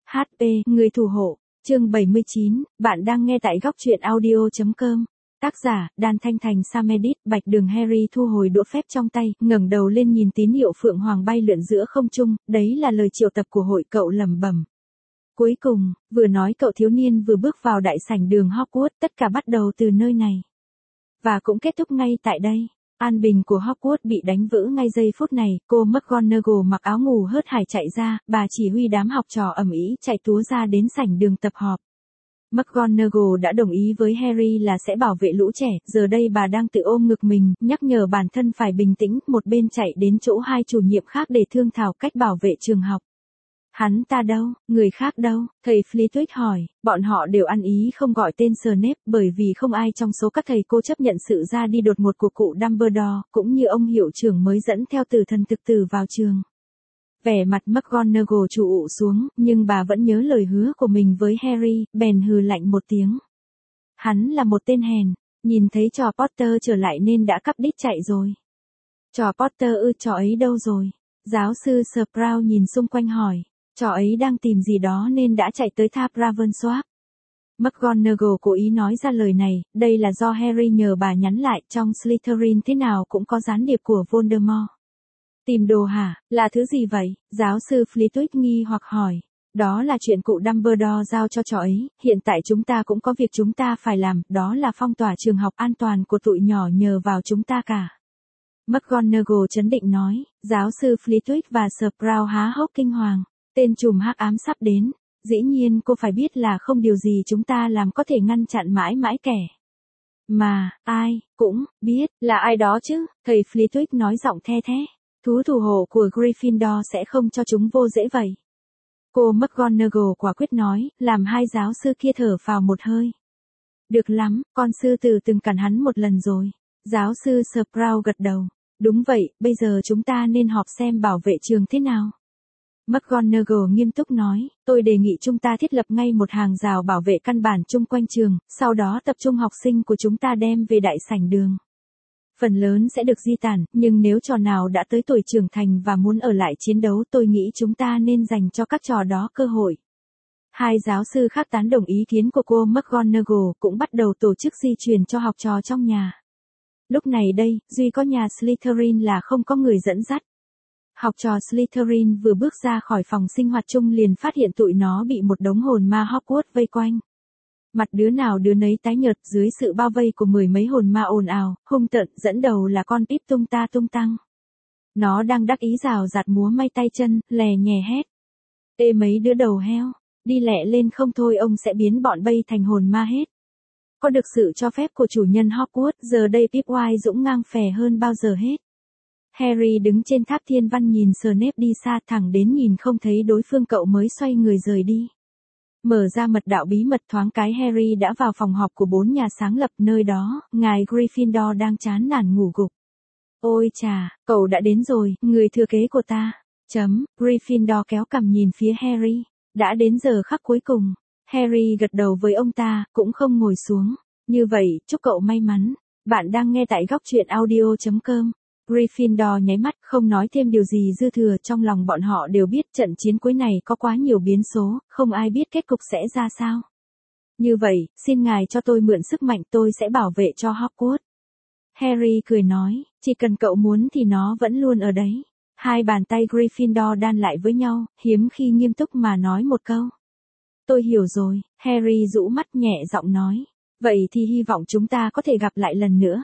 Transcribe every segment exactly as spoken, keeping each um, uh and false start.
hát pê, người thủ hộ, chương bảy mươi chín, bạn đang nghe tại góc truyện audio.com. Tác giả, Đan Thanh Thành Samedit. Bạch Đường Harry thu hồi đũa phép trong tay, ngẩng đầu lên nhìn tín hiệu phượng hoàng bay lượn giữa không trung, đấy là lời triệu tập của hội, cậu lẩm bẩm. Cuối cùng, vừa nói cậu thiếu niên vừa bước vào đại sảnh đường Hogwarts, tất cả bắt đầu từ nơi này. Và cũng kết thúc ngay tại đây. An bình của Hogwarts bị đánh vỡ ngay giây phút này, cô McGonagall mặc áo ngủ hớt hải chạy ra, bà chỉ huy đám học trò ầm ĩ chạy túa ra đến sảnh đường tập họp. McGonagall đã đồng ý với Harry là sẽ bảo vệ lũ trẻ, giờ đây bà đang tự ôm ngực mình, nhắc nhở bản thân phải bình tĩnh, một bên chạy đến chỗ hai chủ nhiệm khác để thương thảo cách bảo vệ trường học. Hắn ta đâu, người khác đâu, thầy Flitwick hỏi, bọn họ đều ăn ý không gọi tên Snape bởi vì không ai trong số các thầy cô chấp nhận sự ra đi đột ngột của cụ Dumbledore, cũng như ông hiệu trưởng mới dẫn theo tử thần thực tử vào trường. Vẻ mặt McGonagall trụ ụ xuống, nhưng bà vẫn nhớ lời hứa của mình với Harry, bèn hừ lạnh một tiếng. Hắn là một tên hèn, nhìn thấy trò Potter trở lại nên đã cắp đít chạy rồi. Trò Potter ư, trò ấy đâu rồi? Giáo sư Sprout nhìn xung quanh hỏi. Trò ấy đang tìm gì đó nên đã chạy tới tháp Ravensworth. McGonagall cố ý nói ra lời này, đây là do Harry nhờ bà nhắn lại, trong Slytherin thế nào cũng có gián điệp của Voldemort. Tìm đồ hả, là thứ gì vậy? Giáo sư Flitwick nghi hoặc hỏi. Đó là chuyện cụ Dumbledore giao cho trò ấy, hiện tại chúng ta cũng có việc chúng ta phải làm, đó là phong tỏa trường học an toàn của tụi nhỏ nhờ vào chúng ta cả. McGonagall trấn định nói, giáo sư Flitwick và Sprout há hốc kinh hoàng. Tên trùm hắc ám sắp đến, dĩ nhiên cô phải biết là không điều gì chúng ta làm có thể ngăn chặn mãi mãi kẻ. Mà, ai, cũng, biết, là ai đó chứ, thầy Flitwick nói giọng the thế. Thú thủ hộ của Gryffindor sẽ không cho chúng vô dễ vậy. Cô McGonagall quả quyết nói, làm hai giáo sư kia thở phào một hơi. Được lắm, con sư tử từng cản hắn một lần rồi. Giáo sư Sprout gật đầu. Đúng vậy, bây giờ chúng ta nên họp xem bảo vệ trường thế nào. McGonagall nghiêm túc nói, tôi đề nghị chúng ta thiết lập ngay một hàng rào bảo vệ căn bản chung quanh trường, sau đó tập trung học sinh của chúng ta đem về đại sảnh đường. Phần lớn sẽ được di tản, nhưng nếu trò nào đã tới tuổi trưởng thành và muốn ở lại chiến đấu, tôi nghĩ chúng ta nên dành cho các trò đó cơ hội. Hai giáo sư khác tán đồng ý kiến của cô McGonagall, cũng bắt đầu tổ chức di truyền cho học trò trong nhà. Lúc này đây, duy có nhà Slytherin là không có người dẫn dắt. Học trò Slytherin vừa bước ra khỏi phòng sinh hoạt chung liền phát hiện tụi nó bị một đống hồn ma Hogwarts vây quanh. Mặt đứa nào đứa nấy tái nhợt dưới sự bao vây của mười mấy hồn ma ồn ào, hung tợn, dẫn đầu là con Pip tung ta tung tăng. Nó đang đắc ý rào rạt múa may tay chân, lè nhè hét. Ê mấy đứa đầu heo, đi lẹ lên không thôi ông sẽ biến bọn bay thành hồn ma hết. Có được sự cho phép của chủ nhân Hogwarts, giờ đây Pip oai dũng ngang phè hơn bao giờ hết. Harry đứng trên tháp thiên văn nhìn Snape đi xa thẳng đến nhìn không thấy đối phương cậu mới xoay người rời đi. Mở ra mật đạo bí mật thoáng cái Harry đã vào phòng họp của bốn nhà sáng lập nơi đó, ngài Gryffindor đang chán nản ngủ gục. Ôi chà, cậu đã đến rồi, người thừa kế của ta. Chấm, Gryffindor kéo cằm nhìn phía Harry. Đã đến giờ khắc cuối cùng. Harry gật đầu với ông ta, cũng không ngồi xuống. Như vậy, chúc cậu may mắn. Bạn đang nghe tại góc truyện audio.com. Gryffindor nháy mắt, không nói thêm điều gì dư thừa, trong lòng bọn họ đều biết trận chiến cuối này có quá nhiều biến số, không ai biết kết cục sẽ ra sao. Như vậy, xin ngài cho tôi mượn sức mạnh, tôi sẽ bảo vệ cho Hogwarts. Harry cười nói, chỉ cần cậu muốn thì nó vẫn luôn ở đấy. Hai bàn tay Gryffindor đan lại với nhau, hiếm khi nghiêm túc mà nói một câu. Tôi hiểu rồi, Harry rũ mắt nhẹ giọng nói. Vậy thì hy vọng chúng ta có thể gặp lại lần nữa.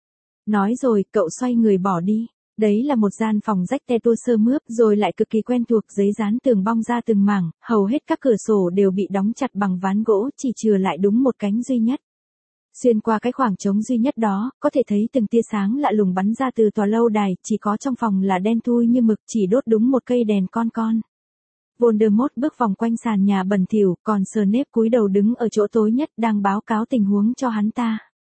Nói rồi, cậu xoay người bỏ đi. Đấy là một gian phòng rách te tua sơ mướp, rồi lại cực kỳ quen thuộc, giấy dán tường bong ra từng mảng, hầu hết các cửa sổ đều bị đóng chặt bằng ván gỗ, chỉ chừa lại đúng một cánh duy nhất. Xuyên qua cái khoảng trống duy nhất đó, có thể thấy từng tia sáng lạ lùng bắn ra từ tòa lâu đài, chỉ có trong phòng là đen thui như mực, chỉ đốt đúng một cây đèn con con. Voldemort bước vòng quanh sàn nhà bẩn thỉu, còn Snape cúi đầu đứng ở chỗ tối nhất, đang báo cáo tình huống cho hắn ta.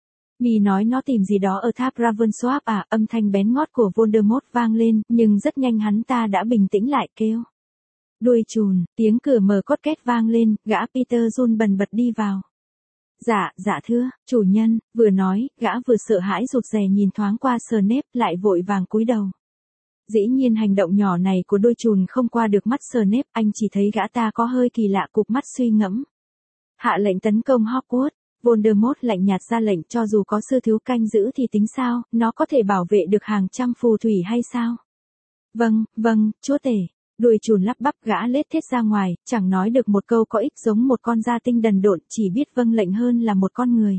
Mì nói nó tìm gì đó ở tháp Ravensworth à, âm thanh bén ngót của Voldemort vang lên, nhưng rất nhanh hắn ta đã bình tĩnh lại kêu. Đuôi chùn, tiếng cửa mở cót két vang lên, gã Peter run bần bật đi vào. Dạ, dạ thưa, chủ nhân, vừa nói, gã vừa sợ hãi rụt rè nhìn thoáng qua Snape, lại vội vàng cúi đầu. Dĩ nhiên hành động nhỏ này của đôi trùn không qua được mắt Snape, anh chỉ thấy gã ta có hơi kỳ lạ, cụp mắt suy ngẫm. Hạ lệnh tấn công Hogwarts, Voldemort lạnh nhạt ra lệnh, cho dù có sư thiếu canh giữ thì tính sao, nó có thể bảo vệ được hàng trăm phù thủy hay sao? Vâng, vâng, chúa tể. Đuôi trùn lắp bắp, gã lết thết ra ngoài, chẳng nói được một câu có ích, giống một con gia tinh đần độn, chỉ biết vâng lệnh hơn là một con người.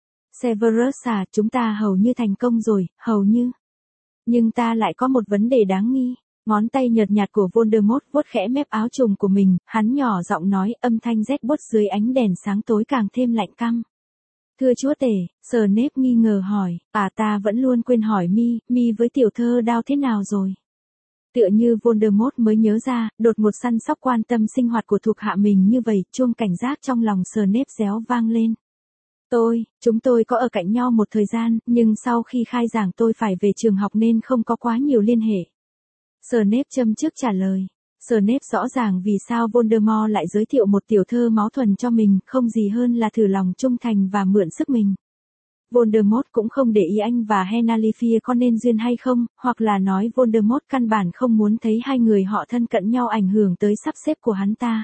Severus à, chúng ta hầu như thành công rồi, hầu như. Nhưng ta lại có một vấn đề đáng nghi. Ngón tay nhợt nhạt của Voldemort vuốt khẽ mép áo trùng của mình, hắn nhỏ giọng nói, âm thanh rét buốt dưới ánh đèn sáng tối càng thêm lạnh căm. Thưa chúa tể, Snape nghi ngờ hỏi, à ta vẫn luôn quên hỏi mi, mi với tiểu thơ đao thế nào rồi? Tựa như Voldemort mới nhớ ra, đột một săn sóc quan tâm sinh hoạt của thuộc hạ mình như vậy, chuông cảnh giác trong lòng Snape réo vang lên. Tôi, chúng tôi có ở cạnh nhau một thời gian, nhưng sau khi khai giảng tôi phải về trường học nên không có quá nhiều liên hệ. Snape châm trước trả lời. Snape rõ ràng vì sao Voldemort lại giới thiệu một tiểu thơ máu thuần cho mình, không gì hơn là thử lòng trung thành và mượn sức mình. Voldemort cũng không để ý anh và Henalifia có nên duyên hay không, hoặc là nói Voldemort căn bản không muốn thấy hai người họ thân cận nhau ảnh hưởng tới sắp xếp của hắn ta.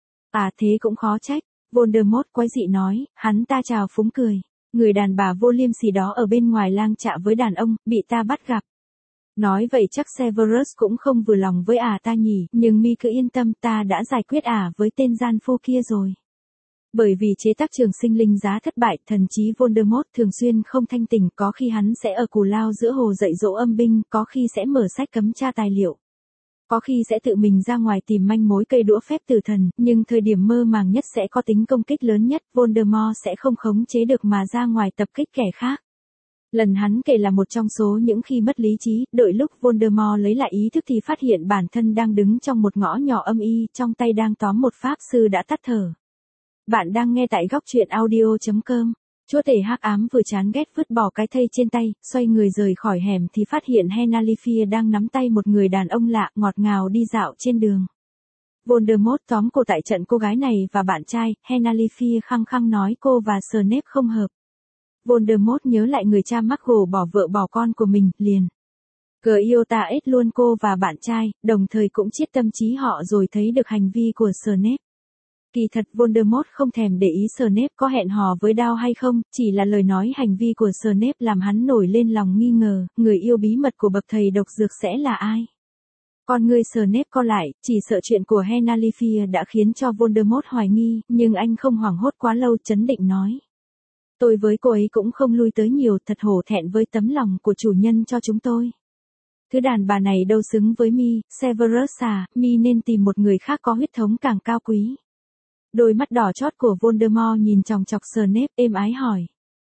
À thế cũng khó trách, Voldemort quái dị nói, hắn ta chào phúng cười. Người đàn bà vô liêm sỉ đó ở bên ngoài lang chạ với đàn ông, bị ta bắt gặp. Nói vậy chắc Severus cũng không vừa lòng với ả ta nhỉ, nhưng mi cứ yên tâm, ta đã giải quyết ả với tên gian phu kia rồi. Bởi vì chế tác trường sinh linh giá thất bại, thần trí Voldemort thường xuyên không thanh tỉnh, có khi hắn sẽ ở cù lao giữa hồ dạy dỗ âm binh, có khi sẽ mở sách cấm tra tài liệu. Có khi sẽ tự mình ra ngoài tìm manh mối cây đũa phép tử thần, nhưng thời điểm mơ màng nhất sẽ có tính công kích lớn nhất, Voldemort sẽ không khống chế được mà ra ngoài tập kích kẻ khác. Lần hắn kể là một trong số những khi mất lý trí, đợi lúc Voldemort lấy lại ý thức thì phát hiện bản thân đang đứng trong một ngõ nhỏ âm y, trong tay đang tóm một pháp sư đã tắt thở. Bạn đang nghe tại góc truyện audio chấm com. Chúa tể hắc ám vừa chán ghét vứt bỏ cái thây trên tay, xoay người rời khỏi hẻm thì phát hiện Henalifia đang nắm tay một người đàn ông lạ, ngọt ngào đi dạo trên đường. Voldemort tóm cô tại trận cô gái này và bạn trai, Henalifia khăng khăng nói cô và Snape không hợp. Voldemort nhớ lại người cha mắc gồ bỏ vợ bỏ con của mình, liền. Cờ yêu ta ết luôn cô và bạn trai, đồng thời cũng chiết tâm trí họ rồi thấy được hành vi của Snape. Kỳ thật Voldemort không thèm để ý Snape có hẹn hò với Đao hay không, chỉ là lời nói hành vi của Snape làm hắn nổi lên lòng nghi ngờ, người yêu bí mật của bậc thầy độc dược sẽ là ai? Con người Snape co lại, chỉ sợ chuyện của Henalifia đã khiến cho Voldemort hoài nghi, nhưng anh không hoảng hốt quá lâu, trấn định nói. Tôi với cô ấy cũng không lui tới nhiều, thật hổ thẹn với tấm lòng của chủ nhân cho chúng tôi. Thứ đàn bà này đâu xứng với mi, Severus à, mi nên tìm một người khác có huyết thống càng cao quý. Đôi mắt đỏ chót của Voldemort nhìn chòng chọc Snape, êm ái hỏi.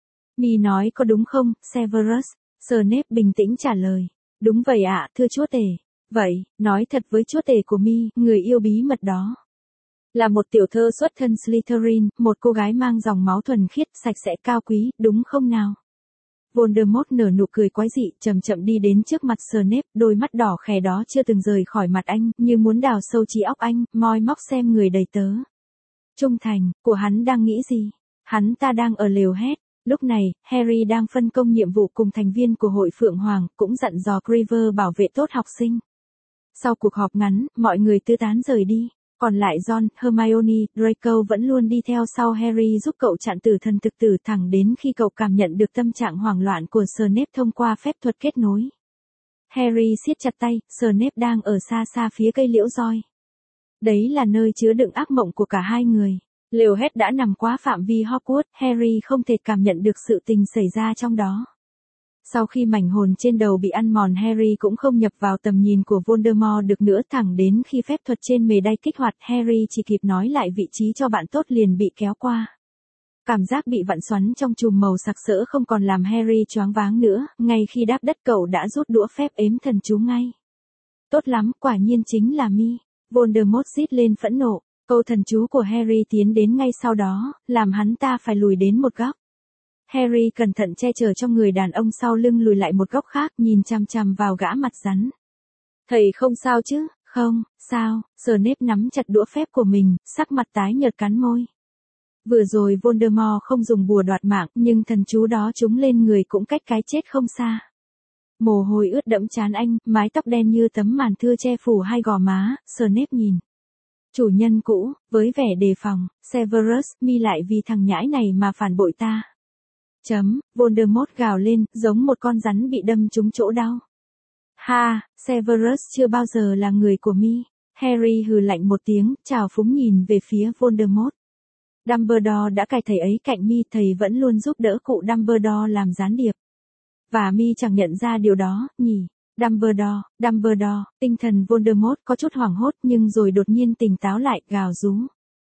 Mi nói có đúng không, Severus? Snape bình tĩnh trả lời. Đúng vậy ạ, thưa chúa tể. Vậy, nói thật với chúa tể của mi, người yêu bí mật đó. Là một tiểu thơ xuất thân Slytherin, một cô gái mang dòng máu thuần khiết, sạch sẽ cao quý, đúng không nào? Voldemort nở nụ cười quái dị, chậm chậm đi đến trước mặt Snape, đôi mắt đỏ khè đó chưa từng rời khỏi mặt anh, như muốn đào sâu trí óc anh, moi móc xem người đầy tớ. Trung thành, của hắn đang nghĩ gì? Hắn ta đang ở lều hét. Lúc này, Harry đang phân công nhiệm vụ cùng thành viên của hội Phượng Hoàng, cũng dặn dò Creeper bảo vệ tốt học sinh. Sau cuộc họp ngắn, mọi người tứ tán rời đi. Còn lại Ron, Hermione, Draco vẫn luôn đi theo sau Harry giúp cậu chặn tử thần thực tử thẳng đến khi cậu cảm nhận được tâm trạng hoảng loạn của Snape thông qua phép thuật kết nối. Harry siết chặt tay, Snape đang ở xa xa phía cây liễu roi. Đấy là nơi chứa đựng ác mộng của cả hai người. Lều hét đã nằm quá phạm vi Hogwarts, Harry không thể cảm nhận được sự tình xảy ra trong đó. Sau khi mảnh hồn trên đầu bị ăn mòn, Harry cũng không nhập vào tầm nhìn của Voldemort được nữa, thẳng đến khi phép thuật trên mề đay kích hoạt, Harry chỉ kịp nói lại vị trí cho bạn tốt liền bị kéo qua. Cảm giác bị vặn xoắn trong chùm màu sặc sỡ không còn làm Harry choáng váng nữa, ngay khi đáp đất cậu đã rút đũa phép ếm thần chú ngay. Tốt lắm, quả nhiên chính là mi. Voldemort rít lên phẫn nộ, câu thần chú của Harry tiến đến ngay sau đó, làm hắn ta phải lùi đến một góc. Harry cẩn thận che chở cho người đàn ông sau lưng lùi lại một góc khác, nhìn chằm chằm vào gã mặt rắn. Thầy không sao chứ? Không, sao? Snape nắm chặt đũa phép của mình, sắc mặt tái nhợt cắn môi. Vừa rồi Voldemort không dùng bùa đoạt mạng, nhưng thần chú đó trúng lên người cũng cách cái chết không xa. Mồ hôi ướt đẫm trán anh, mái tóc đen như tấm màn thưa che phủ hai gò má, Snape nhìn. Chủ nhân cũ, với vẻ đề phòng, Severus, mi lại vì thằng nhãi này mà phản bội ta. Chấm, Voldemort gào lên, giống một con rắn bị đâm trúng chỗ đau. Ha, Severus chưa bao giờ là người của mi. Harry hừ lạnh một tiếng, trào phúng nhìn về phía Voldemort. Dumbledore đã cài thầy ấy cạnh mi, thầy vẫn luôn giúp đỡ cụ Dumbledore làm gián điệp. Và mi chẳng nhận ra điều đó, nhỉ? Dumbledore, Dumbledore, tinh thần Voldemort có chút hoảng hốt nhưng rồi đột nhiên tỉnh táo lại, gào rú.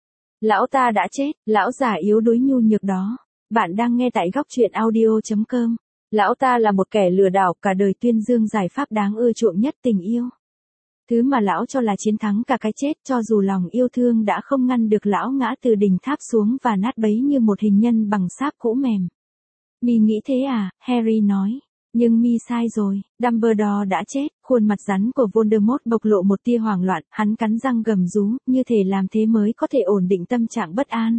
Lão ta đã chết, lão già yếu đuối nhu nhược đó. Bạn đang nghe tại góc truyện audio chấm com. Lão ta là một kẻ lừa đảo, cả đời tuyên dương giải pháp đáng ưa chuộng nhất tình yêu. Thứ mà lão cho là chiến thắng cả cái chết, cho dù lòng yêu thương đã không ngăn được lão ngã từ đỉnh tháp xuống và nát bấy như một hình nhân bằng sáp cũ mềm. Mi nghĩ thế à? Harry nói. Nhưng mi sai rồi, Dumbledore đã chết. Khuôn mặt rắn của Voldemort bộc lộ một tia hoảng loạn, hắn cắn răng gầm rú, như thể làm thế mới có thể ổn định tâm trạng bất an.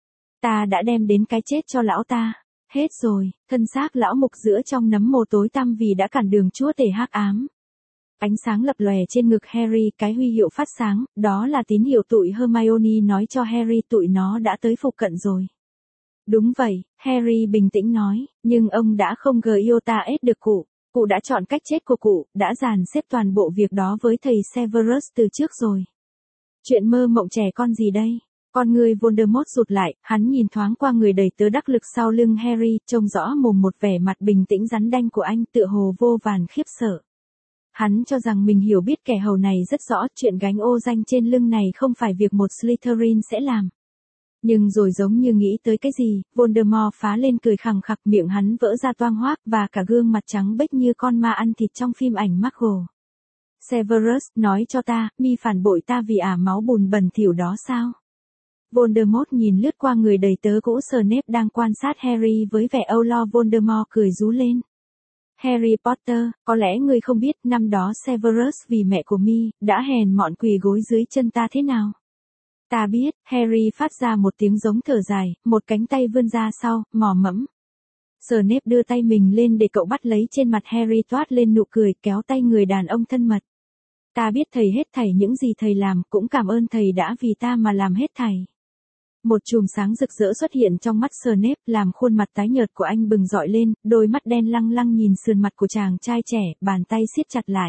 Ta đã đem đến cái chết cho lão ta. Hết rồi, thân xác lão mục giữa trong nấm mồ tối tăm vì đã cản đường chúa tể hắc ám. Ánh sáng lập lòe trên ngực Harry, cái huy hiệu phát sáng, đó là tín hiệu tụi Hermione nói cho Harry tụi nó đã tới phụ cận rồi. Đúng vậy, Harry bình tĩnh nói, nhưng ông đã không gờ iota ết được cụ. Cụ đã chọn cách chết của cụ, đã dàn xếp toàn bộ việc đó với thầy Severus từ trước rồi. Chuyện mơ mộng trẻ con gì đây? Con người Voldemort rụt lại, hắn nhìn thoáng qua người đầy tớ đắc lực sau lưng Harry, trông rõ mồm một vẻ mặt bình tĩnh rắn đanh của anh, tựa hồ vô vàn khiếp sợ. Hắn cho rằng mình hiểu biết kẻ hầu này rất rõ, chuyện gánh ô danh trên lưng này không phải việc một Slytherin sẽ làm. Nhưng rồi giống như nghĩ tới cái gì, Voldemort phá lên cười khằng khặc, miệng hắn vỡ ra toang hoác và cả gương mặt trắng bệch như con ma ăn thịt trong phim ảnh Marvel. Severus, nói cho ta, mi phản bội ta vì ả máu bùn bẩn thỉu đó sao? Voldemort nhìn lướt qua người đầy tớ cũ Snape đang quan sát Harry với vẻ âu lo. Voldemort cười rú lên. Harry Potter, có lẽ ngươi không biết, năm đó Severus vì mẹ của mi, đã hèn mọn quỳ gối dưới chân ta thế nào. Ta biết, Harry phát ra một tiếng giống thở dài, một cánh tay vươn ra sau, mò mẫm. Snape đưa tay mình lên để cậu bắt lấy, trên mặt Harry toát lên nụ cười, kéo tay người đàn ông thân mật. Ta biết thầy hết thảy những gì thầy làm, cũng cảm ơn thầy đã vì ta mà làm hết thảy. Một chùm sáng rực rỡ xuất hiện trong mắt Snape, làm khuôn mặt tái nhợt của anh bừng rọi lên, đôi mắt đen lăng lăng nhìn sườn mặt của chàng trai trẻ, bàn tay siết chặt lại.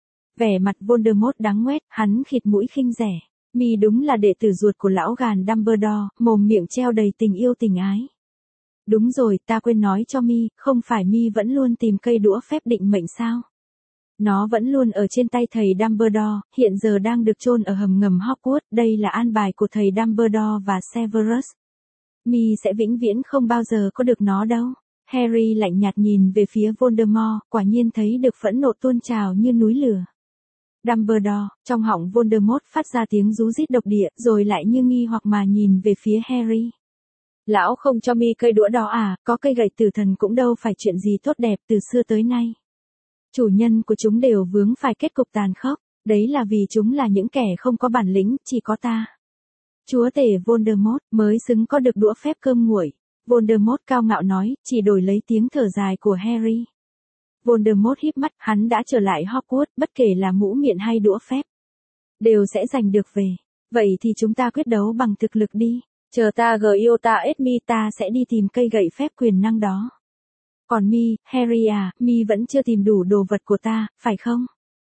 Vẻ mặt Voldemort đắng ngoét, hắn khịt mũi khinh rẻ. Mi đúng là đệ tử ruột của lão gàn Dumbledore, mồm miệng treo đầy tình yêu tình ái. Đúng rồi, ta quên nói cho Mi, không phải Mi vẫn luôn tìm cây đũa phép định mệnh sao? Nó vẫn luôn ở trên tay thầy Dumbledore, hiện giờ đang được chôn ở hầm ngầm Hogwarts, đây là an bài của thầy Dumbledore và Severus. Mi sẽ vĩnh viễn không bao giờ có được nó đâu. Harry lạnh nhạt nhìn về phía Voldemort, quả nhiên thấy được phẫn nộ tuôn trào như núi lửa. Dumbledore, trong họng Voldemort phát ra tiếng rú rít độc địa, rồi lại như nghi hoặc mà nhìn về phía Harry. Lão không cho Mi cây đũa đó à, có cây gậy tử thần cũng đâu phải chuyện gì tốt đẹp từ xưa tới nay. Chủ nhân của chúng đều vướng phải kết cục tàn khốc, đấy là vì chúng là những kẻ không có bản lĩnh, chỉ có ta. Chúa tể Voldemort mới xứng có được đũa phép cơm nguội. Voldemort cao ngạo nói, chỉ đổi lấy tiếng thở dài của Harry. Voldemort híp mắt, hắn đã trở lại Hogwarts, bất kể là mũ miệng hay đũa phép, đều sẽ giành được về. Vậy thì chúng ta quyết đấu bằng thực lực đi. Chờ ta Giota et Mi, ta sẽ đi tìm cây gậy phép quyền năng đó. Còn Mi, Harry à, Mi vẫn chưa tìm đủ đồ vật của ta, phải không?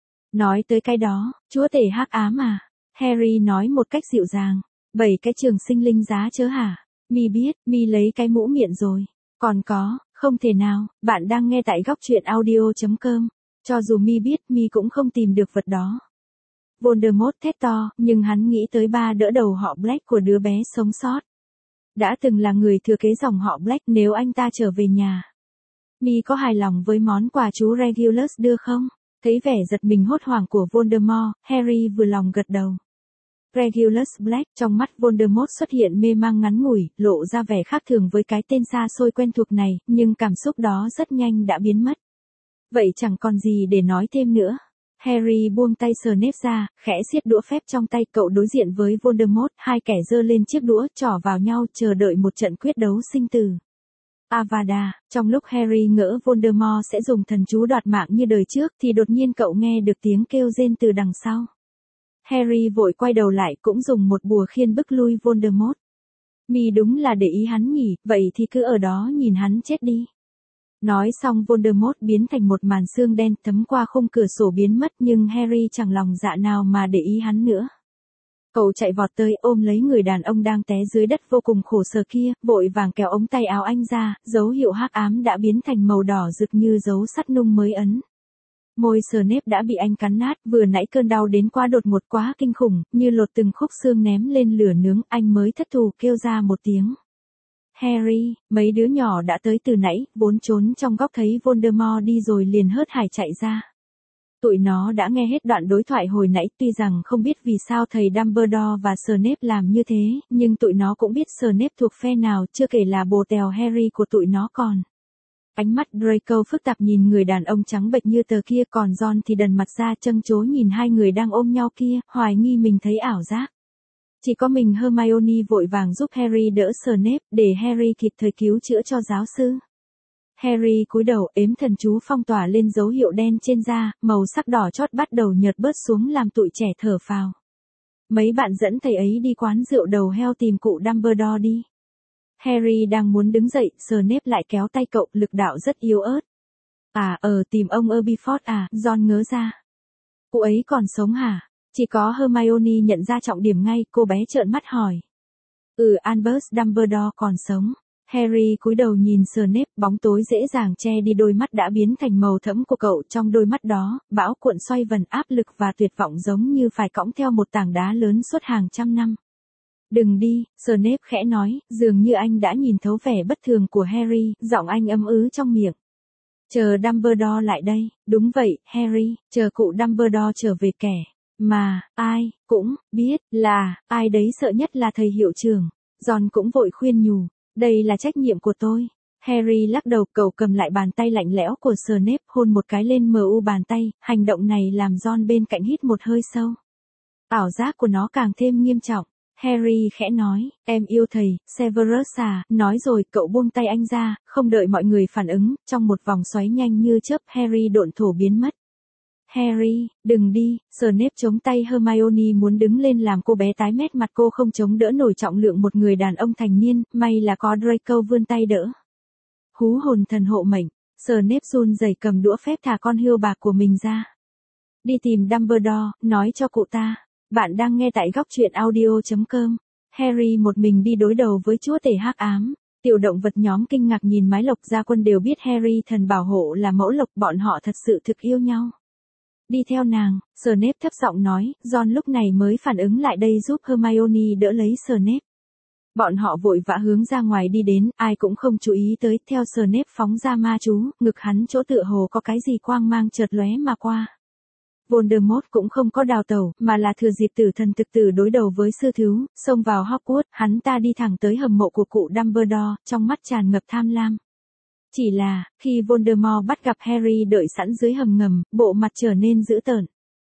Nói tới cái đó, chúa tể hắc ám à? Harry nói một cách dịu dàng. Bảy cái trường sinh linh giá chớ hả? Mi biết, Mi lấy cái mũ miệng rồi. Còn có, không thể nào, bạn đang nghe tại góc truyện audio chấm com. Cho dù Mi biết, Mi cũng không tìm được vật đó. Voldemort thét to, nhưng hắn nghĩ tới ba đỡ đầu họ Black của đứa bé sống sót. Đã từng là người thừa kế dòng họ Black, nếu anh ta trở về nhà. Mi có hài lòng với món quà chú Regulus đưa không? Thấy vẻ giật mình hốt hoảng của Voldemort, Harry vừa lòng gật đầu. Regulus Black, trong mắt Voldemort xuất hiện mê mang ngắn ngủi, lộ ra vẻ khác thường với cái tên xa xôi quen thuộc này, nhưng cảm xúc đó rất nhanh đã biến mất. Vậy chẳng còn gì để nói thêm nữa. Harry buông tay Snape ra, khẽ siết đũa phép trong tay, cậu đối diện với Voldemort, hai kẻ giơ lên chiếc đũa, trỏ vào nhau, chờ đợi một trận quyết đấu sinh tử. Avada, trong lúc Harry ngỡ Voldemort sẽ dùng thần chú đoạt mạng như đời trước thì đột nhiên cậu nghe được tiếng kêu rên từ đằng sau. Harry vội quay đầu lại cũng dùng một bùa khiên bức lui Voldemort. Mi đúng là để ý hắn nhỉ, vậy thì cứ ở đó nhìn hắn chết đi. Nói xong Voldemort biến thành một màn sương đen thấm qua khung cửa sổ biến mất nhưng Harry chẳng lòng dạ nào mà để ý hắn nữa. Cậu chạy vọt tới ôm lấy người đàn ông đang té dưới đất vô cùng khổ sở kia, vội vàng kéo ống tay áo anh ra, dấu hiệu hắc ám đã biến thành màu đỏ rực như dấu sắt nung mới ấn. Môi Snape đã bị anh cắn nát, vừa nãy cơn đau đến quá đột ngột quá kinh khủng, như lột từng khúc xương ném lên lửa nướng, anh mới thất thù kêu ra một tiếng. Harry, mấy đứa nhỏ đã tới từ nãy, vốn trốn trong góc thấy Voldemort đi rồi liền hớt hải chạy ra. Tụi nó đã nghe hết đoạn đối thoại hồi nãy, tuy rằng không biết vì sao thầy Dumbledore và Snape làm như thế, nhưng tụi nó cũng biết Snape thuộc phe nào, chưa kể là bồ tèo Harry của tụi nó còn. Ánh mắt Draco phức tạp nhìn người đàn ông trắng bệch như tờ kia, còn Ron thì đần mặt ra trâng trố nhìn hai người đang ôm nhau kia, hoài nghi mình thấy ảo giác. Chỉ có mình Hermione vội vàng giúp Harry đỡ Snape, để Harry kịp thời cứu chữa cho giáo sư. Harry cúi đầu ếm thần chú phong tỏa lên dấu hiệu đen trên da, màu sắc đỏ chót bắt đầu nhợt bớt xuống làm tụi trẻ thở phào. Mấy bạn dẫn thầy ấy đi quán rượu đầu heo tìm cụ Dumbledore đi. Harry đang muốn đứng dậy, Snape lại kéo tay cậu, lực đạo rất yếu ớt. À, ờ, tìm ông Aberforth à, Ron ngớ ra. Cụ ấy còn sống hả? Chỉ có Hermione nhận ra trọng điểm ngay, cô bé trợn mắt hỏi. Ừ, Albus Dumbledore còn sống. Harry cúi đầu nhìn Snape, bóng tối dễ dàng che đi đôi mắt đã biến thành màu thẫm của cậu, trong đôi mắt đó, bão cuộn xoay vần áp lực và tuyệt vọng giống như phải cõng theo một tảng đá lớn suốt hàng trăm năm. Đừng đi, Snape khẽ nói, dường như anh đã nhìn thấu vẻ bất thường của Harry, giọng anh ấm ứ trong miệng. Chờ Dumbledore lại đây, đúng vậy, Harry, chờ cụ Dumbledore trở về kẻ. Mà, ai, cũng, biết, là, ai đấy sợ nhất là thầy hiệu trưởng. Ron cũng vội khuyên nhủ, đây là trách nhiệm của tôi. Harry lắc đầu, cậu cầm lại bàn tay lạnh lẽo của Snape, hôn một cái lên mờ u bàn tay, hành động này làm Ron bên cạnh hít một hơi sâu. Ảo giác của nó càng thêm nghiêm trọng. Harry khẽ nói, em yêu thầy, Severus à, nói rồi cậu buông tay anh ra, không đợi mọi người phản ứng, trong một vòng xoáy nhanh như chớp Harry độn thổ biến mất. Harry, đừng đi, Snape chống tay Hermione muốn đứng lên làm cô bé tái mét mặt, cô không chống đỡ nổi trọng lượng một người đàn ông thành niên, may là có Draco vươn tay đỡ. Hú hồn thần hộ mệnh, Snape run rẩy cầm đũa phép thả con hươu bạc của mình ra. Đi tìm Dumbledore, nói cho cụ ta. Bạn đang nghe tại góc truyện audio chấm com. Harry một mình đi đối đầu với chúa tể hắc ám. Tiểu động vật nhóm kinh ngạc nhìn mái lộc, gia quân đều biết Harry thần bảo hộ là mẫu lộc, bọn họ thật sự thực yêu nhau. Đi theo nàng, Snape thấp giọng nói, Ron lúc này mới phản ứng lại đây giúp Hermione đỡ lấy Snape. Bọn họ vội vã hướng ra ngoài đi đến, ai cũng không chú ý tới, theo Snape phóng ra ma chú, ngực hắn chỗ tựa hồ có cái gì quang mang chợt lóe mà qua. Voldemort cũng không có đào tẩu, mà là thừa dịp tử thần thực tử đối đầu với sư thiếu, xông vào Hogwarts, hắn ta đi thẳng tới hầm mộ của cụ Dumbledore, trong mắt tràn ngập tham lam. Chỉ là, khi Voldemort bắt gặp Harry đợi sẵn dưới hầm ngầm, bộ mặt trở nên dữ tợn.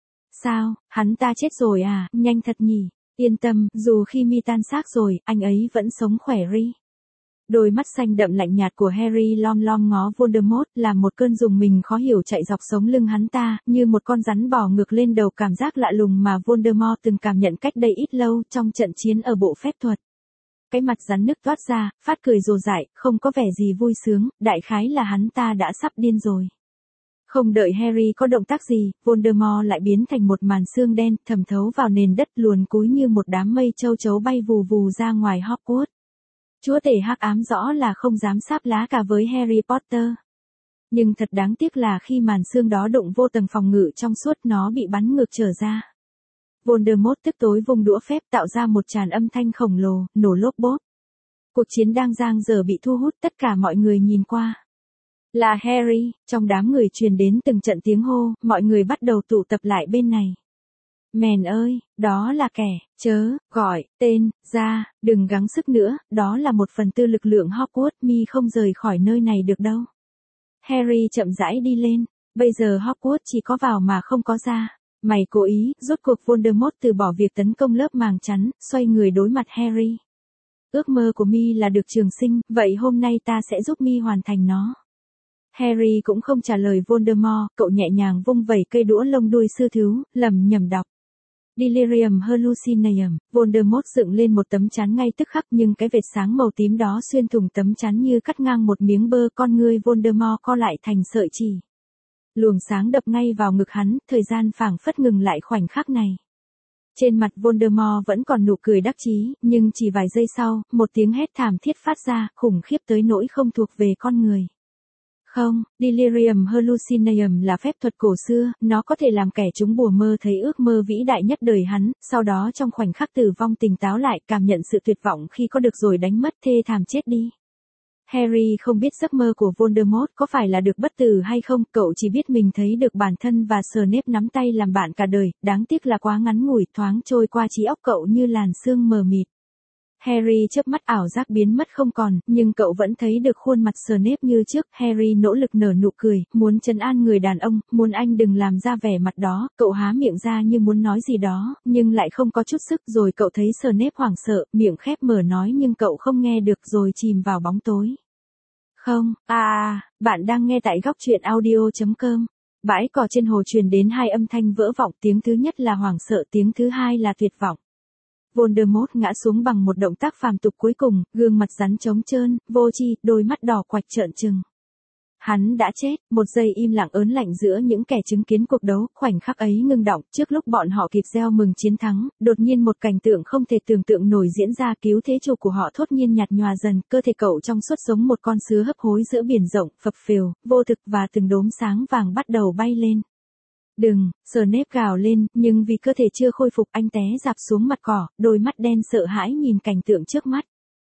Sao, hắn ta chết rồi à, nhanh thật nhỉ, yên tâm, dù khi mi tan xác rồi, anh ấy vẫn sống khỏe ri. Đôi mắt xanh đậm lạnh nhạt của Harry lom lom ngó Voldemort, làm một cơn rùng mình khó hiểu chạy dọc sống lưng hắn ta, như một con rắn bò ngược lên đầu, cảm giác lạ lùng mà Voldemort từng cảm nhận cách đây ít lâu trong trận chiến ở bộ phép thuật. Cái mặt rắn nứt toát ra, phát cười rồ dại, không có vẻ gì vui sướng, đại khái là hắn ta đã sắp điên rồi. Không đợi Harry có động tác gì, Voldemort lại biến thành một màn sương đen, thẩm thấu vào nền đất, luồn cúi như một đám mây châu chấu bay vù vù ra ngoài Hogwarts. Chúa tể hắc ám rõ là không dám sáp lá cả với Harry Potter. Nhưng thật đáng tiếc là khi màn sương đó đụng vô tầng phòng ngự trong suốt, nó bị bắn ngược trở ra. Voldemort tức tối vung đũa phép tạo ra một tràn âm thanh khổng lồ, nổ lốp bốp. Cuộc chiến đang giang dở bị thu hút, tất cả mọi người nhìn qua. Là Harry, trong đám người truyền đến từng trận tiếng hô, mọi người bắt đầu tụ tập lại bên này. Mèn ơi, đó là kẻ, chớ, gọi, tên, ra, đừng gắng sức nữa, đó là một phần tư lực lượng Hogwarts, mi không rời khỏi nơi này được đâu. Harry chậm rãi đi lên, bây giờ Hogwarts chỉ có vào mà không có ra. Mày cố ý, rốt cuộc Voldemort từ bỏ việc tấn công lớp màng chắn, xoay người đối mặt Harry. Ước mơ của Mi là được trường sinh, vậy hôm nay ta sẽ giúp Mi hoàn thành nó. Harry cũng không trả lời Voldemort, cậu nhẹ nhàng vung vẩy cây đũa lông đuôi sư thú, lẩm nhẩm đọc. Delirium hallucination, Voldemort dựng lên một tấm chắn ngay tức khắc nhưng cái vệt sáng màu tím đó xuyên thủng tấm chắn như cắt ngang một miếng bơ, con ngươi Voldemort co lại thành sợi chỉ. Luồng sáng đập ngay vào ngực hắn, thời gian phảng phất ngừng lại khoảnh khắc này. Trên mặt Voldemort vẫn còn nụ cười đắc chí, nhưng chỉ vài giây sau, một tiếng hét thảm thiết phát ra, khủng khiếp tới nỗi không thuộc về con người. Không, Delirium hallucination là phép thuật cổ xưa, nó có thể làm kẻ chúng bùa mơ thấy ước mơ vĩ đại nhất đời hắn, sau đó trong khoảnh khắc tử vong tỉnh táo lại, cảm nhận sự tuyệt vọng khi có được rồi đánh mất, thê thảm chết đi. Harry không biết giấc mơ của Voldemort có phải là được bất tử hay không, cậu chỉ biết mình thấy được bản thân và Snape nắm tay làm bạn cả đời, đáng tiếc là quá ngắn ngủi, thoáng trôi qua trí óc cậu như làn sương mờ mịt. Harry chớp mắt, ảo giác biến mất không còn, nhưng cậu vẫn thấy được khuôn mặt Snape như trước. Harry nỗ lực nở nụ cười, muốn trấn an người đàn ông, muốn anh đừng làm ra vẻ mặt đó. Cậu há miệng ra như muốn nói gì đó, nhưng lại không có chút sức. Rồi cậu thấy Snape hoảng sợ, miệng khép mở nói nhưng cậu không nghe được, rồi chìm vào bóng tối. Không, à, bạn đang nghe tại góc truyện audio chấm com. Bãi cỏ trên hồ truyền đến hai âm thanh vỡ vọng, tiếng thứ nhất là hoảng sợ, tiếng thứ hai là tuyệt vọng. Voldemort ngã xuống bằng một động tác phàm tục cuối cùng, gương mặt rắn trống trơn, vô tri, đôi mắt đỏ quạch trợn trừng. Hắn đã chết, một giây im lặng ớn lạnh giữa những kẻ chứng kiến cuộc đấu, khoảnh khắc ấy ngưng đọng, trước lúc bọn họ kịp reo mừng chiến thắng, đột nhiên một cảnh tượng không thể tưởng tượng nổi diễn ra, cứu thế chủ của họ thốt nhiên nhạt nhòa dần, cơ thể cậu trong suốt giống một con sứa hấp hối giữa biển rộng, phập phều, vô thực và từng đốm sáng vàng bắt đầu bay lên. Đừng, Snape gào lên, nhưng vì cơ thể chưa khôi phục anh té rạp xuống mặt cỏ, đôi mắt đen sợ hãi nhìn cảnh tượng trước mắt.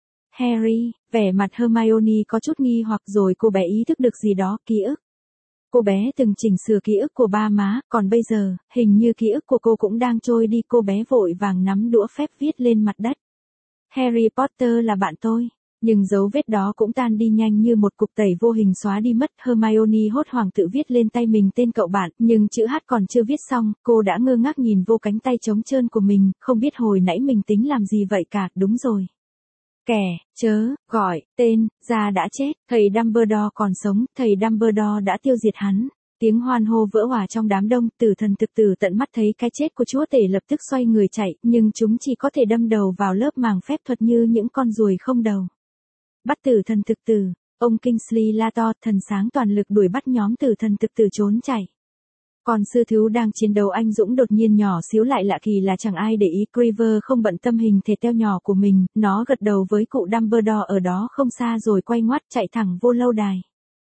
Harry, vẻ mặt Hermione có chút nghi hoặc rồi cô bé ý thức được gì đó, ký ức. Cô bé từng chỉnh sửa ký ức của ba má, còn bây giờ, hình như ký ức của cô cũng đang trôi đi, cô bé vội vàng nắm đũa phép viết lên mặt đất. Harry Potter là bạn tôi. Nhưng dấu vết đó cũng tan đi nhanh như một cục tẩy vô hình xóa đi mất. Hermione hốt hoảng tự viết lên tay mình tên cậu bạn, nhưng chữ H còn chưa viết xong, cô đã ngơ ngác nhìn vô cánh tay trống trơn của mình, không biết hồi nãy mình tính làm gì vậy cả. Đúng rồi. Kẻ, chớ, gọi, tên, ra đã chết, thầy Dumbledore còn sống, thầy Dumbledore đã tiêu diệt hắn. Tiếng hoan hô vỡ hòa trong đám đông, tử thần thực tử tận mắt thấy cái chết của chúa tể lập tức xoay người chạy, nhưng chúng chỉ có thể đâm đầu vào lớp màng phép thuật như những con ruồi không đầu. Bắt tử thần thực tử, ông Kingsley la to, thần sáng toàn lực đuổi bắt nhóm tử thần thực tử trốn chạy. Còn sư thú đang chiến đấu anh dũng đột nhiên nhỏ xíu lại, lạ kỳ là chẳng ai để ý. Creeper không bận tâm hình thể teo nhỏ của mình, nó gật đầu với cụ Dumbledore ở đó không xa rồi quay ngoắt chạy thẳng vô lâu đài.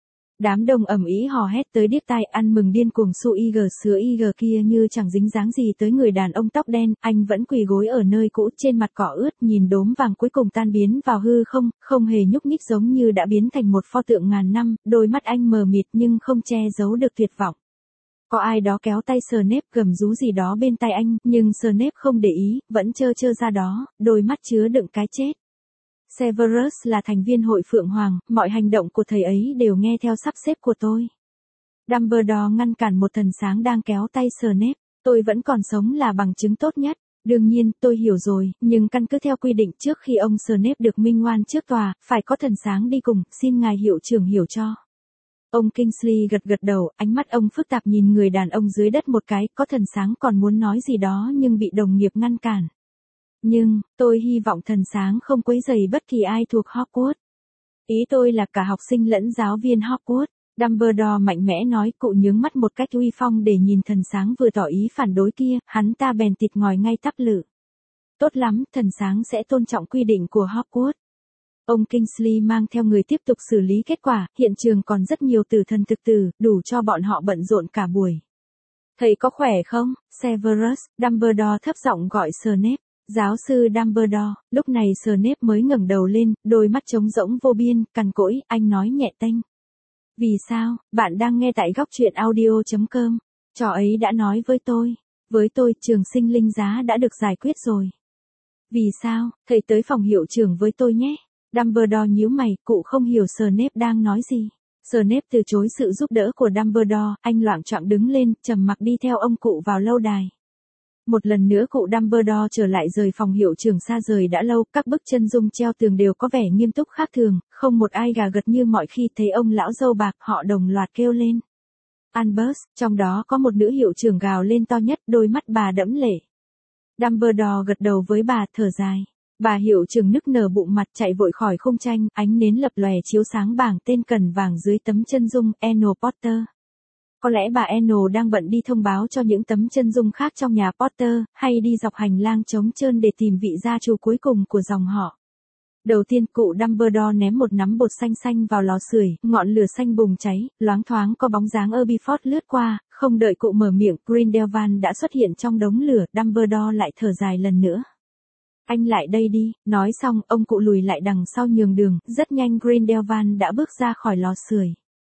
Đám đông ầm ĩ hò hét tới điếc tai, ăn mừng điên cuồng. Su Ig sứa Ig kia như chẳng dính dáng gì tới người đàn ông tóc đen, anh vẫn quỳ gối ở nơi cũ trên mặt cỏ ướt, nhìn đốm vàng cuối cùng tan biến vào hư không, không hề nhúc nhích, giống như đã biến thành một pho tượng ngàn năm. Đôi mắt anh mờ mịt nhưng không che giấu được tuyệt vọng. Có ai đó kéo tay Snape, gầm rú gì đó bên tai anh, nhưng Snape không để ý, vẫn trơ trơ ra đó, đôi mắt chứa đựng cái chết. Severus là thành viên hội Phượng Hoàng, mọi hành động của thầy ấy đều nghe theo sắp xếp của tôi. Dumbledore ngăn cản một thần sáng đang kéo tay Snape. Tôi vẫn còn sống là bằng chứng tốt nhất. Đương nhiên, tôi hiểu rồi, nhưng căn cứ theo quy định trước khi ông Snape được minh oan trước tòa, phải có thần sáng đi cùng, xin ngài hiệu trưởng hiểu cho. Ông Kingsley gật gật đầu, ánh mắt ông phức tạp nhìn người đàn ông dưới đất một cái, có thần sáng còn muốn nói gì đó nhưng bị đồng nghiệp ngăn cản. Nhưng, tôi hy vọng thần sáng không quấy rầy bất kỳ ai thuộc Hogwarts. Ý tôi là cả học sinh lẫn giáo viên Hogwarts. Dumbledore mạnh mẽ nói, cụ nhướng mắt một cách uy phong để nhìn thần sáng vừa tỏ ý phản đối kia, hắn ta bèn tịt ngòi ngay tắp lự. Tốt lắm, thần sáng sẽ tôn trọng quy định của Hogwarts. Ông Kingsley mang theo người tiếp tục xử lý kết quả, hiện trường còn rất nhiều tử thần thực tử, đủ cho bọn họ bận rộn cả buổi. Thầy có khỏe không, Severus? Dumbledore thấp giọng gọi Snape. Giáo sư Dumbledore, lúc này Snape mới ngẩng đầu lên, đôi mắt trống rỗng vô biên, cằn cỗi, anh nói nhẹ tênh. Vì sao, bạn đang nghe tại góc truyện audio chấm com. Trò ấy đã nói với tôi. Với tôi, trường sinh linh giá đã được giải quyết rồi. Vì sao, thầy tới phòng hiệu trưởng với tôi nhé. Dumbledore nhíu mày, cụ không hiểu Snape đang nói gì. Snape từ chối sự giúp đỡ của Dumbledore, anh loạng choạng đứng lên, trầm mặc đi theo ông cụ vào lâu đài. Một lần nữa cụ Dumbledore trở lại rời phòng hiệu trưởng xa rời đã lâu, các bức chân dung treo tường đều có vẻ nghiêm túc khác thường, không một ai gà gật như mọi khi thấy ông lão râu bạc, họ đồng loạt kêu lên. Albus, trong đó có một nữ hiệu trưởng gào lên to nhất, đôi mắt bà đẫm lệ. Dumbledore gật đầu với bà, thở dài. Bà hiệu trưởng nức nở bụng mặt chạy vội khỏi khung tranh, ánh nến lập lòe chiếu sáng bảng tên cần vàng dưới tấm chân dung, Anne Potter. Có lẽ bà Anne đang bận đi thông báo cho những tấm chân dung khác trong nhà Potter, hay đi dọc hành lang trống trơn để tìm vị gia chủ cuối cùng của dòng họ. Đầu tiên cụ Dumbledore ném một nắm bột xanh xanh vào lò sưởi, ngọn lửa xanh bùng cháy, loáng thoáng có bóng dáng Hermione lướt qua, không đợi cụ mở miệng, Grindelwald đã xuất hiện trong đống lửa, Dumbledore lại thở dài lần nữa. Anh lại đây đi, nói xong, ông cụ lùi lại đằng sau nhường đường, rất nhanh Grindelwald đã bước ra khỏi lò sưởi.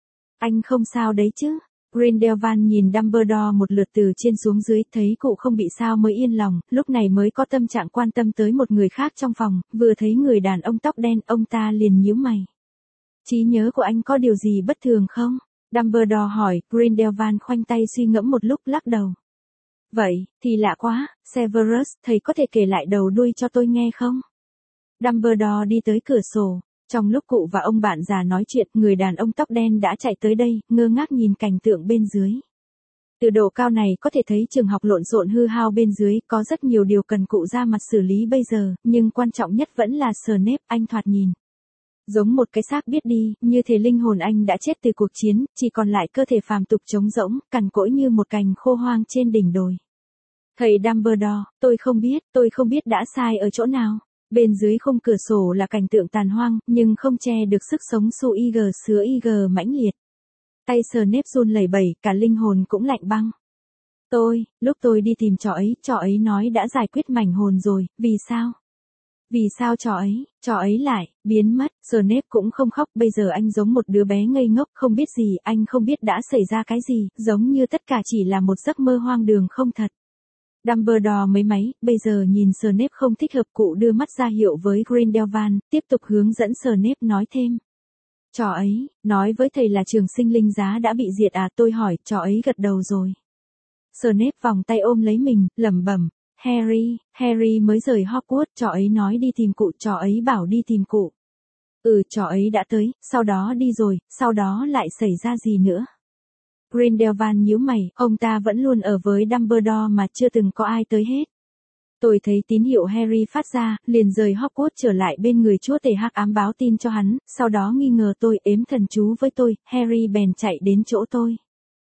Anh không sao đấy chứ? Grindelwald nhìn Dumbledore một lượt từ trên xuống dưới, thấy cụ không bị sao mới yên lòng, lúc này mới có tâm trạng quan tâm tới một người khác trong phòng, vừa thấy người đàn ông tóc đen, ông ta liền nhíu mày. Trí nhớ của anh có điều gì bất thường không? Dumbledore hỏi, Grindelwald khoanh tay suy ngẫm một lúc lắc đầu. Vậy, thì lạ quá, Severus, thầy có thể kể lại đầu đuôi cho tôi nghe không? Dumbledore đi tới cửa sổ. Trong lúc cụ và ông bạn già nói chuyện, người đàn ông tóc đen đã chạy tới đây, ngơ ngác nhìn cảnh tượng bên dưới. Từ độ cao này có thể thấy trường học lộn xộn hư hao bên dưới, có rất nhiều điều cần cụ ra mặt xử lý bây giờ, nhưng quan trọng nhất vẫn là Snape, anh thoạt nhìn. Giống một cái xác biết đi, như thể linh hồn anh đã chết từ cuộc chiến, chỉ còn lại cơ thể phàm tục trống rỗng, cằn cỗi như một cành khô hoang trên đỉnh đồi. Thầy Dumbledore, tôi không biết, tôi không biết đã sai ở chỗ nào. Bên dưới khung cửa sổ là cảnh tượng tàn hoang, nhưng không che được sức sống su ig sứa ig mãnh liệt. Tay Snape run lẩy bẩy, cả linh hồn cũng lạnh băng. Tôi, lúc tôi đi tìm trò ấy, trò ấy nói đã giải quyết mảnh hồn rồi, vì sao? Vì sao trò ấy, trò ấy lại, biến mất, Snape cũng không khóc, bây giờ anh giống một đứa bé ngây ngốc, không biết gì, anh không biết đã xảy ra cái gì, giống như tất cả chỉ là một giấc mơ hoang đường không thật. Dumbledore mấy máy, bây giờ nhìn Snape không thích hợp, cụ đưa mắt ra hiệu với Grindelwald, tiếp tục hướng dẫn Snape nói thêm. Trò ấy, nói với thầy là trường sinh linh giá đã bị diệt à, tôi hỏi, trò ấy gật đầu rồi. Snape vòng tay ôm lấy mình, lẩm bẩm, Harry, Harry mới rời Hogwarts, trò ấy nói đi tìm cụ, trò ấy bảo đi tìm cụ. Ừ, trò ấy đã tới, sau đó đi rồi, sau đó lại xảy ra gì nữa? Grindelwald nhíu mày, ông ta vẫn luôn ở với Dumbledore mà chưa từng có ai tới hết. Tôi thấy tín hiệu Harry phát ra, liền rời Hogwarts trở lại bên người chúa tể hắc ám báo tin cho hắn, sau đó nghi ngờ tôi, ếm thần chú với tôi, Harry bèn chạy đến chỗ tôi.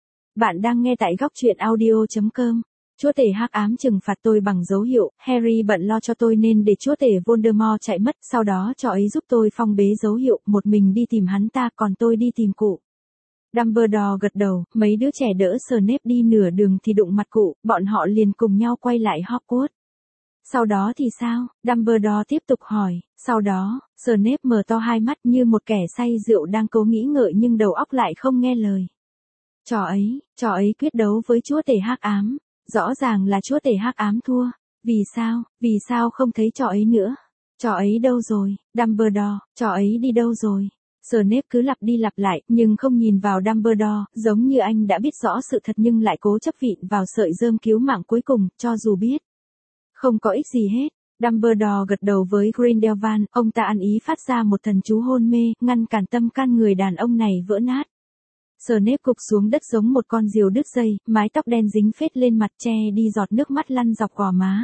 Bạn đang nghe tại góc truyện audio chấm com. Chúa tể hắc ám trừng phạt tôi bằng dấu hiệu, Harry bận lo cho tôi nên để chúa tể Voldemort chạy mất, sau đó trò ấy giúp tôi phong bế dấu hiệu, một mình đi tìm hắn ta, còn tôi đi tìm cụ. Dumbledore gật đầu, mấy đứa trẻ đỡ Snape đi nửa đường thì đụng mặt cụ, bọn họ liền cùng nhau quay lại Hogwarts. Sau đó thì sao? Dumbledore tiếp tục hỏi, sau đó, Snape mở to hai mắt như một kẻ say rượu đang cố nghĩ ngợi nhưng đầu óc lại không nghe lời. Trò ấy, trò ấy quyết đấu với chúa tể hắc ám, rõ ràng là chúa tể hắc ám thua, vì sao, vì sao không thấy trò ấy nữa? Trò ấy đâu rồi? Dumbledore, trò ấy đi đâu rồi? Snape cứ lặp đi lặp lại, nhưng không nhìn vào Dumbledore, giống như anh đã biết rõ sự thật nhưng lại cố chấp vịn vào sợi rơm cứu mạng cuối cùng, cho dù biết. Không có ích gì hết. Dumbledore gật đầu với Grindelwald, ông ta ăn ý phát ra một thần chú hôn mê, ngăn cản tâm can người đàn ông này vỡ nát. Snape gục xuống đất giống một con diều đứt dây, mái tóc đen dính phết lên mặt che đi giọt nước mắt lăn dọc gò má.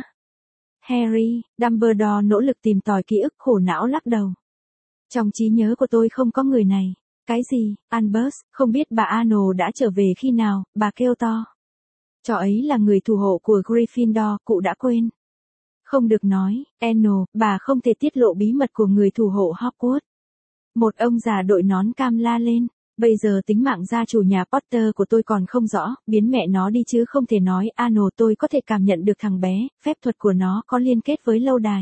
Harry, Dumbledore nỗ lực tìm tòi ký ức, khổ não lắc đầu. Trong trí nhớ của tôi không có người này. Cái gì? Albus, không biết bà Arnold đã trở về khi nào, bà kêu to. Trò ấy là người thủ hộ của Gryffindor, cụ đã quên. Không được nói, Anne, bà không thể tiết lộ bí mật của người thủ hộ Hogwarts. Một ông già đội nón cam la lên. Bây giờ tính mạng gia chủ nhà Potter của tôi còn không rõ, biến mẹ nó đi chứ không thể nói, Anne, tôi có thể cảm nhận được thằng bé, phép thuật của nó có liên kết với lâu đài.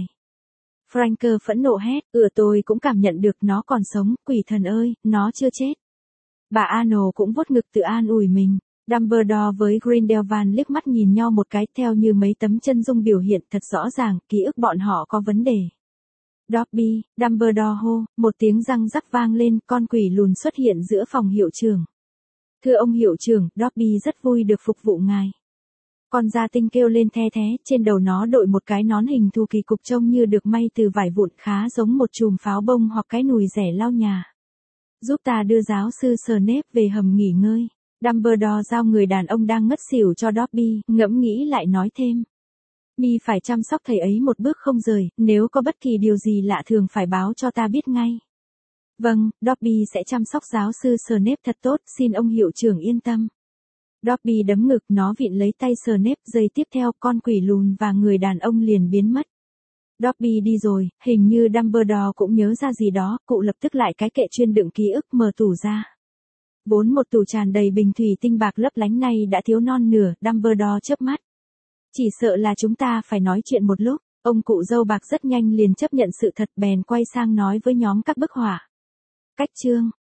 Franker phẫn nộ hét, ừ tôi cũng cảm nhận được nó còn sống, quỷ thần ơi, nó chưa chết. Bà Arnold cũng vuốt ngực tự an ủi mình. Dumbledore với Grindelwald liếc mắt nhìn nhau một cái, theo như mấy tấm chân dung biểu hiện thật rõ ràng, ký ức bọn họ có vấn đề. Dobby, Dumbledore hô, một tiếng răng rắc vang lên, con quỷ lùn xuất hiện giữa phòng hiệu trưởng. Thưa ông hiệu trưởng, Dobby rất vui được phục vụ ngài. Con gia tinh kêu lên the thé, trên đầu nó đội một cái nón hình thù kỳ cục trông như được may từ vải vụn, khá giống một chùm pháo bông hoặc cái nùi rẻ lau nhà. Giúp ta đưa giáo sư Snape về hầm nghỉ ngơi. Dumbledore giao người đàn ông đang ngất xỉu cho Dobby, ngẫm nghĩ lại nói thêm. Mi phải chăm sóc thầy ấy một bước không rời, nếu có bất kỳ điều gì lạ thường phải báo cho ta biết ngay. Vâng, Dobby sẽ chăm sóc giáo sư Snape thật tốt, xin ông hiệu trưởng yên tâm. Dobby đấm ngực, nó vịn lấy tay Snape, giây tiếp theo con quỷ lùn và người đàn ông liền biến mất. Dobby đi rồi, hình như Dumbledore cũng nhớ ra gì đó, cụ lập tức lại cái kệ chuyên đựng ký ức mở tủ ra. Vốn một tủ tràn đầy bình thủy tinh bạc lấp lánh này đã thiếu non nửa, Dumbledore chớp mắt. Chỉ sợ là chúng ta phải nói chuyện một lúc, ông cụ râu bạc rất nhanh liền chấp nhận sự thật bèn quay sang nói với nhóm các bức họa. Cách chương